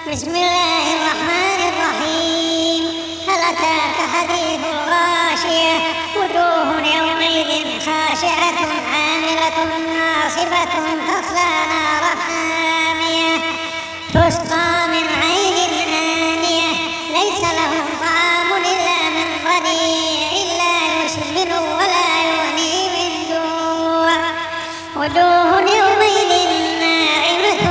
بسم الله الرحمن الرحيم. هل أتاك حديث الغاشية؟ وجوه يومئذ خاشعة عاملة ناصبة تصلى نارا حامية تسقى من عين آنية ليس لهم طعام إلا من ضريع لا يسمن ولا يغني من جوع. وجوه يومئذ ناعمة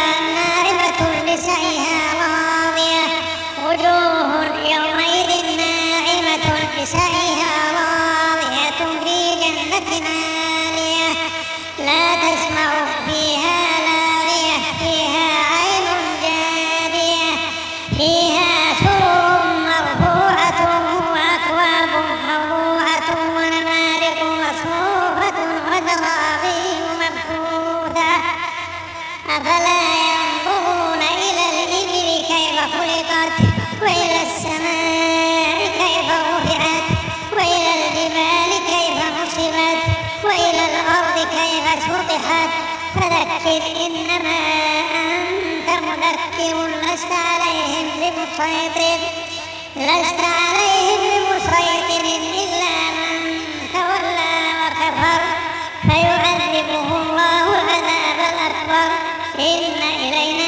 لسعيها راضية. وجوه يومئذ ناعمة لسعيها راضية في جنة عالية لا تسمع فيها لاغية فيها عين جارية فيها سرر مرفوعة وأكواب موضوعة ونمارق مصفوفة وزرابي مبثوثة. أفلا ينظرون إلى الإبل كيف خلقت وإلى السماء كيف رفعت وإلى الجبال كيف نصبت وإلى الأرض كيف سطحت. فذكر إنما أنت مذكر لست عليهم بمسيطر إلا من تولى وكفر فيعذبه الله العذاب الأكبر. إن إلينا